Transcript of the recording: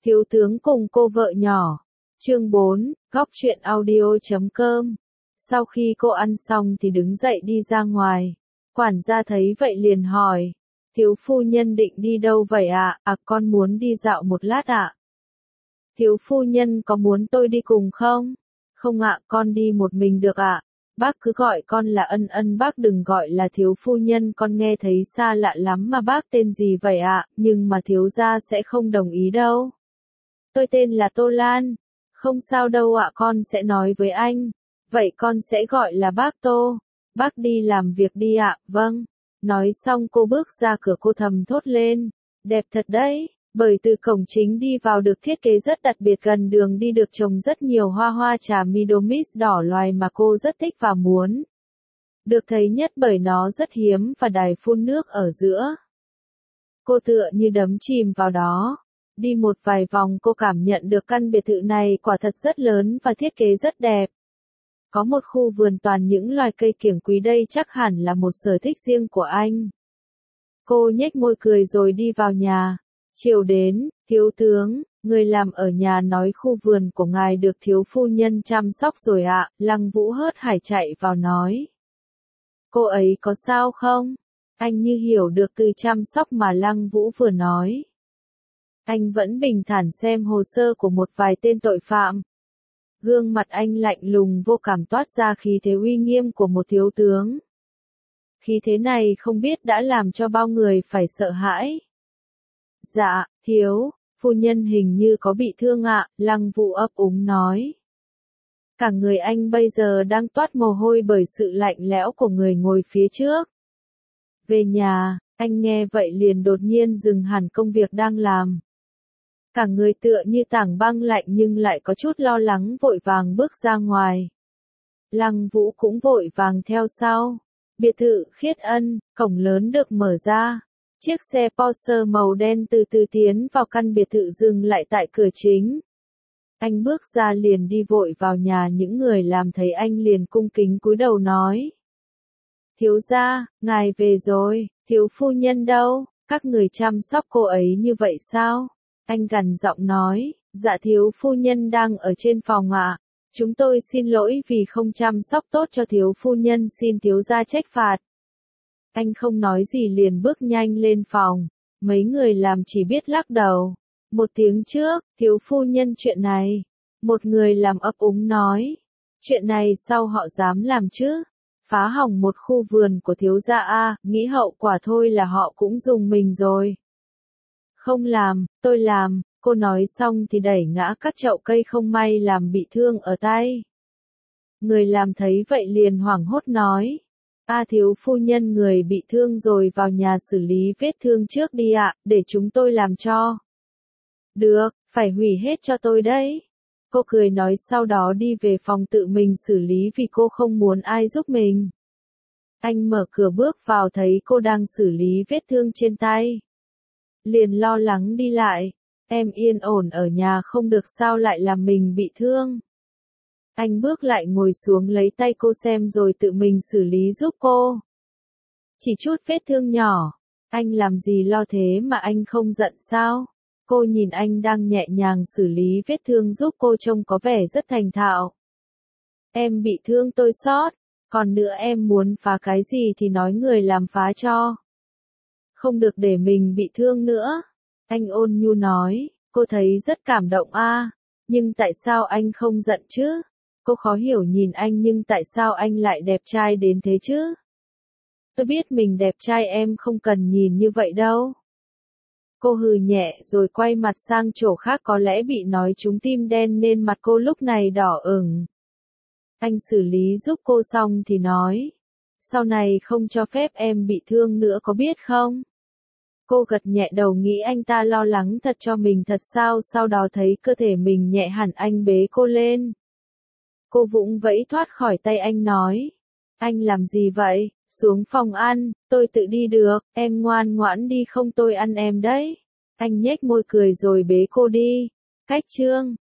Thiếu tướng cùng cô vợ nhỏ. Chương 4, góc truyện audio.com. Sau khi cô ăn xong thì đứng dậy đi ra ngoài. Quản gia thấy vậy liền hỏi. Thiếu phu nhân định đi đâu vậy ạ? À, con muốn đi dạo một lát ạ. Thiếu phu nhân có muốn tôi đi cùng không? Không ạ, con đi một mình được ạ. Bác cứ gọi con là Ân Ân, bác đừng gọi là thiếu phu nhân, con nghe thấy xa lạ lắm mà. Bác tên gì vậy ạ? Nhưng mà thiếu gia sẽ không đồng ý đâu. Tôi tên là Tô Lan. Không sao đâu ạ, con sẽ nói với anh. Vậy con sẽ gọi là bác Tô. Bác đi làm việc đi ạ. Vâng. Nói xong cô bước ra cửa, cô thầm thốt lên. Đẹp thật đấy. Bởi từ cổng chính đi vào được thiết kế rất đặc biệt, gần đường đi được trồng rất nhiều hoa trà Midomis đỏ, loài mà cô rất thích và muốn được thấy nhất bởi nó rất hiếm, và đài phun nước ở giữa. Cô tựa như đắm chìm vào đó. Đi một vài vòng cô cảm nhận được căn biệt thự này quả thật rất lớn và thiết kế rất đẹp. Có một khu vườn toàn những loài cây kiểng quý, đây chắc hẳn là một sở thích riêng của anh. Cô nhếch môi cười rồi đi vào nhà. Chiều đến, thiếu tướng, người làm ở nhà nói khu vườn của ngài được thiếu phu nhân chăm sóc rồi ạ. Lăng Vũ hớt hải chạy vào nói. Cô ấy có sao không? Anh như hiểu được từ chăm sóc mà Lăng Vũ vừa nói. Anh vẫn bình thản xem hồ sơ của một vài tên tội phạm. Gương mặt anh lạnh lùng vô cảm, toát ra khí thế uy nghiêm của một thiếu tướng. Khí thế này không biết đã làm cho bao người phải sợ hãi. Dạ, thiếu phu nhân hình như có bị thương ạ, Lăng Vũ ấp úng nói. Cả người anh bây giờ đang toát mồ hôi bởi sự lạnh lẽo của người ngồi phía trước. Về nhà, anh nghe vậy liền đột nhiên dừng hẳn công việc đang làm. Cả người tựa như tảng băng lạnh nhưng lại có chút lo lắng, vội vàng bước ra ngoài. Lăng Vũ cũng vội vàng theo sau. Biệt thự Khiết Ân, cổng lớn được mở ra. Chiếc xe Porsche màu đen từ từ tiến vào căn biệt thự, dừng lại tại cửa chính. Anh bước ra liền đi vội vào nhà, những người làm thấy anh liền cung kính cúi đầu nói. Thiếu gia, ngài về rồi, thiếu phu nhân đâu, các người chăm sóc cô ấy như vậy sao? Anh gằn giọng nói, dạ thiếu phu nhân đang ở trên phòng ạ. Chúng tôi xin lỗi vì không chăm sóc tốt cho thiếu phu nhân, xin thiếu gia trách phạt. Anh không nói gì liền bước nhanh lên phòng. Mấy người làm chỉ biết lắc đầu. Một tiếng trước, thiếu phu nhân chuyện này. Một người làm ấp úng nói. Chuyện này sao họ dám làm chứ? Phá hỏng một khu vườn của thiếu gia a, nghĩ hậu quả thôi là họ cũng dùng mình rồi. Không làm, tôi làm. Cô nói xong thì đẩy ngã các chậu cây, không may làm bị thương ở tay. Người làm thấy vậy liền hoảng hốt nói. Thiếu phu nhân, người bị thương rồi, vào nhà xử lý vết thương trước đi ạ, để chúng tôi làm cho. Được, phải hủy hết cho tôi đấy. Cô cười nói, sau đó đi về phòng tự mình xử lý vì cô không muốn ai giúp mình. Anh mở cửa bước vào thấy cô đang xử lý vết thương trên tay. Liền lo lắng đi lại. Em yên ổn ở nhà không được sao lại làm mình bị thương. Anh bước lại ngồi xuống lấy tay cô xem rồi tự mình xử lý giúp cô. Chỉ chút vết thương nhỏ. Anh làm gì lo thế mà anh không giận sao? Cô nhìn anh đang nhẹ nhàng xử lý vết thương giúp cô, trông có vẻ rất thành thạo. Em bị thương tôi xót. Còn nữa, em muốn phá cái gì thì nói người làm phá cho. Không được để mình bị thương nữa. Anh ôn nhu nói, cô thấy rất cảm động a. Nhưng tại sao anh không giận chứ? Cô khó hiểu nhìn anh, nhưng tại sao anh lại đẹp trai đến thế chứ? Tôi biết mình đẹp trai, em không cần nhìn như vậy đâu. Cô hừ nhẹ rồi quay mặt sang chỗ khác, có lẽ bị nói trúng tim đen nên mặt cô lúc này đỏ ửng. Anh xử lý giúp cô xong thì nói. Sau này không cho phép em bị thương nữa, có biết không? Cô gật nhẹ đầu, nghĩ anh ta lo lắng thật cho mình thật sao, sau đó thấy cơ thể mình nhẹ hẳn, anh bế cô lên. Cô vụng vẫy thoát khỏi tay anh nói. Anh làm gì vậy? Xuống phòng ăn, tôi tự đi được, em ngoan ngoãn đi không tôi ăn em đấy. Anh nhếch môi cười rồi bế cô đi. Cách chương